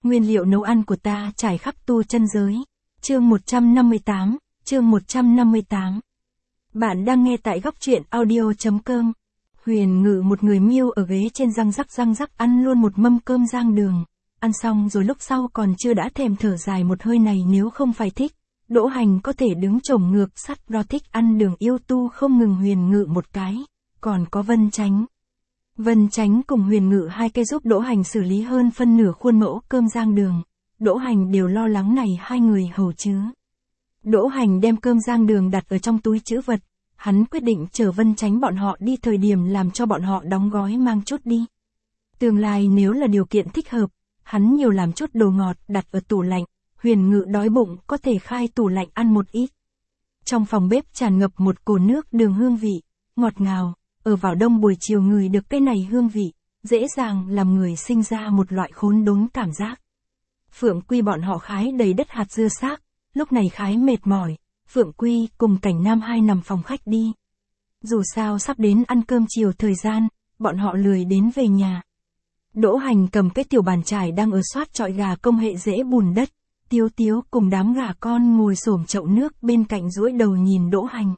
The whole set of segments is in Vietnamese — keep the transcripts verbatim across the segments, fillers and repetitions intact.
Nguyên liệu nấu ăn của ta trải khắp tu chân giới. Chương một trăm năm mươi tám, chương một trăm năm mươi tám. Bạn đang nghe tại góc truyện audio.com. Huyền Ngự một người miêu ở ghế trên răng rắc răng rắc ăn luôn một mâm cơm rang đường. Ăn xong rồi lúc sau còn chưa đã thèm thở dài một hơi này nếu không phải thích. Đỗ Hành có thể đứng chổng ngược sắt lo thích ăn đường yêu tu không ngừng Huyền Ngự một cái. Còn có Vân Chánh. Vân Chánh cùng Huyền Ngự hai cây giúp Đỗ Hành xử lý hơn phân nửa khuôn mẫu cơm rang đường. Đỗ Hành đều lo lắng này hai người hầu chứ. Đỗ Hành đem cơm rang đường đặt ở trong túi trữ vật. Hắn quyết định chờ Vân Chánh bọn họ đi thời điểm làm cho bọn họ đóng gói mang chút đi. Tương lai nếu là điều kiện thích hợp, hắn nhiều làm chút đồ ngọt đặt ở tủ lạnh. Huyền Ngự đói bụng có thể khai tủ lạnh ăn một ít. Trong phòng bếp tràn ngập một cồn nước đường hương vị, ngọt ngào. Ở vào đông buổi chiều ngửi được cái này hương vị, dễ dàng làm người sinh ra một loại khốn đốn cảm giác. Phượng Quy bọn họ khái đầy đất hạt dưa xác, lúc này khái mệt mỏi, Phượng Quy cùng Cảnh Nam hai nằm phòng khách đi. Dù sao sắp đến ăn cơm chiều thời gian, bọn họ lười đến về nhà. Đỗ Hành cầm cái tiểu bàn chải đang ở soát chọi gà công hệ dễ bùn đất, Tiếu Tiếu cùng đám gà con ngồi xổm chậu nước bên cạnh duỗi đầu nhìn Đỗ Hành.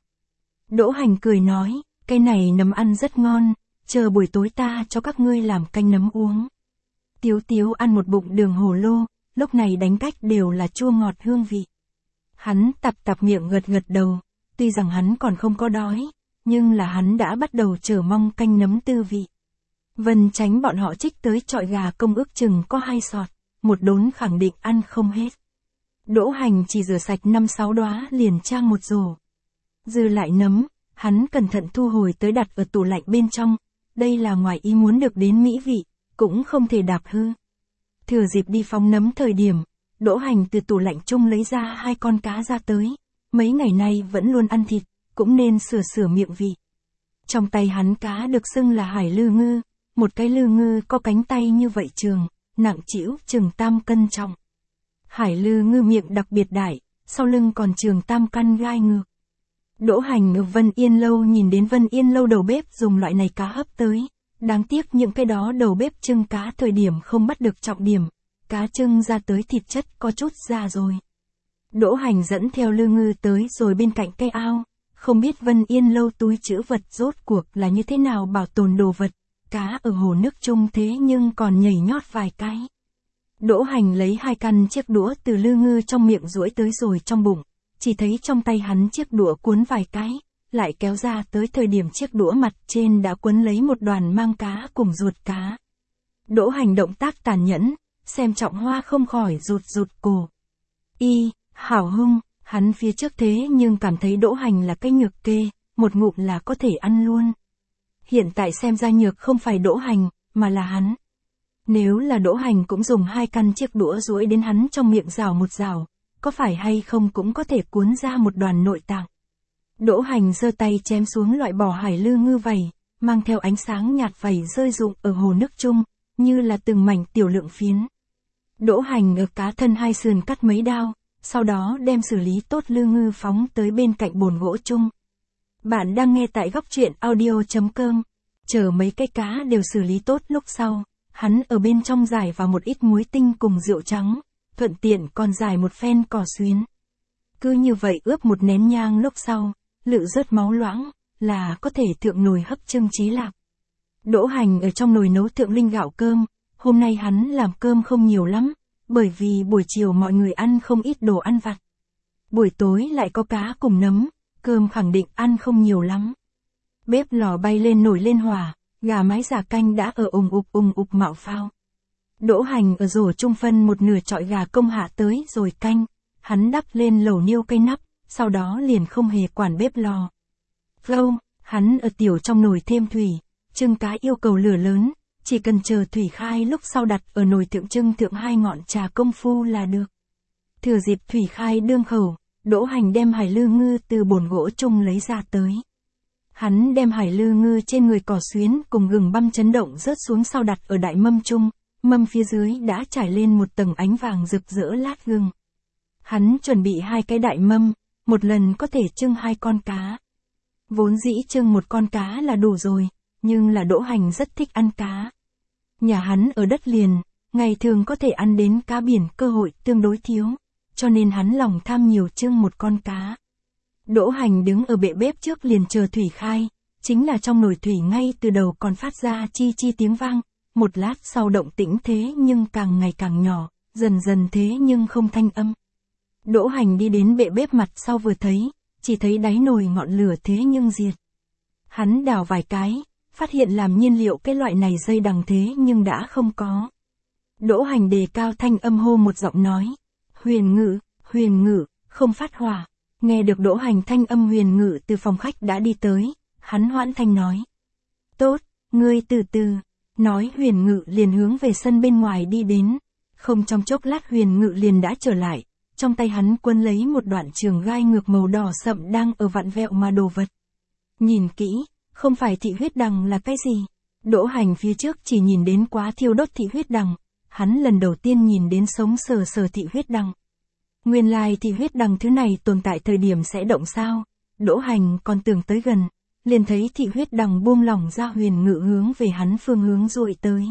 Đỗ Hành cười nói, cái này nấm ăn rất ngon, chờ buổi tối ta cho các ngươi làm canh nấm uống. Tiếu Tiếu ăn một bụng đường hồ lô, lúc này đánh cách đều là chua ngọt hương vị. Hắn tập tập miệng gật gật đầu, tuy rằng hắn còn không có đói, nhưng là hắn đã bắt đầu chờ mong canh nấm tư vị. Vân Chánh bọn họ trích tới chọi gà công ước chừng có hai sọt, một đốn khẳng định ăn không hết. Đỗ Hành chỉ rửa sạch năm sáu đóa liền trang một rổ. Dư lại nấm, hắn cẩn thận thu hồi tới đặt ở tủ lạnh bên trong, đây là ngoài ý muốn được đến mỹ vị, cũng không thể đạp hư. Thừa dịp đi phóng nấm thời điểm, Đỗ Hành từ tủ lạnh chung lấy ra hai con cá ra tới, mấy ngày nay vẫn luôn ăn thịt, cũng nên sửa sửa miệng vị. Trong tay hắn cá được xưng là hải lư ngư, một cái lư ngư có cánh tay như vậy trường, nặng trĩu chừng tam cân trọng. Hải lư ngư miệng đặc biệt đại, sau lưng còn trường tam căn gai ngược. Đỗ Hành ở Vân Yên Lâu nhìn đến Vân Yên Lâu đầu bếp dùng loại này cá hấp tới. Đáng tiếc những cái đó đầu bếp trưng cá thời điểm không bắt được trọng điểm. Cá trưng ra tới thịt chất có chút già rồi. Đỗ Hành dẫn theo lư ngư tới rồi bên cạnh cây ao. Không biết Vân Yên Lâu túi trữ vật rốt cuộc là như thế nào bảo tồn đồ vật. Cá ở hồ nước chung thế nhưng còn nhảy nhót vài cái. Đỗ Hành lấy hai căn chiếc đũa từ lư ngư trong miệng duỗi tới rồi trong bụng. Chỉ thấy trong tay hắn chiếc đũa cuốn vài cái, lại kéo ra tới thời điểm chiếc đũa mặt trên đã cuốn lấy một đoàn mang cá cùng ruột cá. Đỗ Hành động tác tàn nhẫn, xem Trọng Hoa không khỏi rụt rụt cổ. Y, hảo hung, hắn phía trước thế nhưng cảm thấy Đỗ Hành là cái nhược kê, một ngụm là có thể ăn luôn. Hiện tại xem ra nhược không phải Đỗ Hành, mà là hắn. Nếu là Đỗ Hành cũng dùng hai căn chiếc đũa duỗi đến hắn trong miệng rào một rào, có phải hay không cũng có thể cuốn ra một đoàn nội tạng. Đỗ Hành giơ tay chém xuống loại bỏ hải lư ngư vảy, mang theo ánh sáng nhạt vảy rơi rụng ở hồ nước chung, như là từng mảnh tiểu lượng phiến. Đỗ Hành ở cá thân hai sườn cắt mấy đao, sau đó đem xử lý tốt lư ngư phóng tới bên cạnh bồn gỗ chung. Bạn đang nghe tại góc truyện audio.com. Chờ mấy cái cá đều xử lý tốt lúc sau, hắn ở bên trong giải vào một ít muối tinh cùng rượu trắng. Thuận tiện còn giải một phen cỏ xuyến. Cứ như vậy ướp một nén nhang lúc sau, lự rớt máu loãng, là có thể thượng nồi hấp trưng trí lạc. Đỗ Hành ở trong nồi nấu thượng linh gạo cơm, hôm nay hắn làm cơm không nhiều lắm, bởi vì buổi chiều mọi người ăn không ít đồ ăn vặt. Buổi tối lại có cá cùng nấm, cơm khẳng định ăn không nhiều lắm. Bếp lò bay lên nổi lên hỏa, gà mái giả canh đã ở ùng ục ùng ục mạo phao. Đỗ Hành ở rổ trung phân một nửa chọi gà công hạ tới rồi canh, hắn đắp lên lẩu niêu cây nắp, sau đó liền không hề quản bếp lò. Gâu, hắn ở tiểu trong nồi thêm thủy, trưng cá yêu cầu lửa lớn, chỉ cần chờ thủy khai lúc sau đặt ở nồi thượng trưng thượng hai ngọn trà công phu là được. Thừa dịp thủy khai đương khẩu, Đỗ Hành đem hải lư ngư từ bồn gỗ chung lấy ra tới. Hắn đem hải lư ngư trên người cỏ xuyến cùng gừng băm chấn động rớt xuống sau đặt ở đại mâm chung. Mâm phía dưới đã trải lên một tầng ánh vàng rực rỡ lát gừng. Hắn chuẩn bị hai cái đại mâm, một lần có thể trưng hai con cá. Vốn dĩ trưng một con cá là đủ rồi, nhưng là Đỗ Hành rất thích ăn cá. Nhà hắn ở đất liền, ngày thường có thể ăn đến cá biển cơ hội tương đối thiếu, cho nên hắn lòng tham nhiều chưng một con cá. Đỗ Hành đứng ở bệ bếp trước liền chờ thủy khai, chính là trong nồi thủy ngay từ đầu còn phát ra chi chi tiếng vang, một lát sau động tĩnh thế nhưng càng ngày càng nhỏ, dần dần thế nhưng không thanh âm. Đỗ Hành đi đến bệ bếp mặt sau vừa thấy, chỉ thấy đáy nồi ngọn lửa thế nhưng diệt. Hắn đào vài cái, phát hiện làm nhiên liệu cái loại này dây đằng thế nhưng đã không có. Đỗ Hành đề cao thanh âm hô một giọng nói, Huyền Ngự, Huyền Ngự, không phát hỏa. Nghe được Đỗ Hành thanh âm Huyền Ngự từ phòng khách đã đi tới, hắn hoãn thanh nói. Tốt, ngươi từ từ. Nói Huyền Ngự liền hướng về sân bên ngoài đi đến. Không trong chốc lát Huyền Ngự liền đã trở lại, trong tay hắn quân lấy một đoạn trường gai ngược màu đỏ sậm đang ở vặn vẹo mà đồ vật. Nhìn kỹ, không phải thị huyết đằng là cái gì. Đỗ Hành phía trước chỉ nhìn đến quá thiêu đốt thị huyết đằng, hắn lần đầu tiên nhìn đến sống sờ sờ thị huyết đằng. Nguyên lai thị huyết đằng thứ này tồn tại thời điểm sẽ động sao, Đỗ Hành còn tưởng tới gần, liền thấy thị huyết đằng buông lỏng ra Huyền Ngự hướng về hắn phương hướng duỗi tới.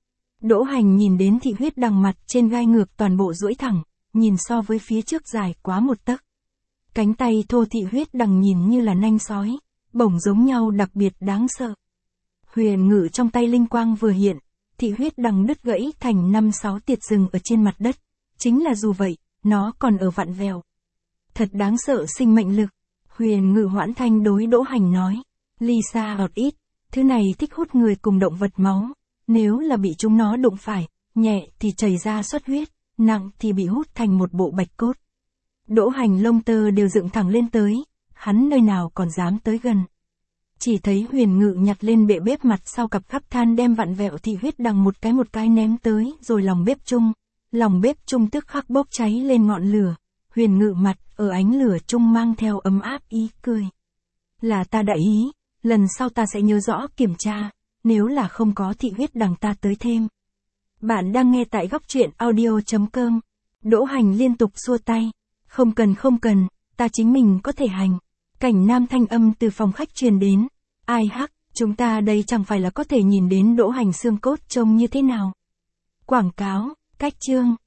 Đỗ Hành nhìn đến thị huyết đằng mặt trên gai ngược toàn bộ duỗi thẳng, nhìn so với phía trước dài quá một tấc. Cánh tay thô thị huyết đằng nhìn như là nanh sói, bổng giống nhau đặc biệt đáng sợ. Huyền Ngự trong tay linh quang vừa hiện, thị huyết đằng đứt gãy thành năm sáu tiệt rừng ở trên mặt đất, chính là dù vậy, nó còn ở vặn vẹo. Thật đáng sợ sinh mệnh lực. Huyền Ngự hoãn thanh đối Đỗ Hành nói, Lisa ọt ít, thứ này thích hút người cùng động vật máu, nếu là bị chúng nó đụng phải, nhẹ thì chảy ra xuất huyết, nặng thì bị hút thành một bộ bạch cốt. Đỗ Hành lông tơ đều dựng thẳng lên tới, hắn nơi nào còn dám tới gần. Chỉ thấy Huyền Ngự nhặt lên bệ bếp mặt sau cặp khắp than đem vặn vẹo thị huyết đằng một cái một cái ném tới rồi lòng bếp chung. Lòng bếp chung tức khắc bốc cháy lên ngọn lửa, Huyền Ngự mặt ở ánh lửa chung mang theo ấm áp ý cười. Là ta đại ý, lần sau ta sẽ nhớ rõ kiểm tra, nếu là không có thị huyết đằng ta tới thêm. Bạn đang nghe tại góc truyện audio chấm com. Đỗ Hành liên tục xua tay, không cần không cần, ta chính mình có thể hành. Cảnh nam thanh âm từ phòng khách truyền đến, ai hắc, chúng ta đây chẳng phải là có thể nhìn đến Đỗ Hành xương cốt trông như thế nào. Quảng cáo, cách chương.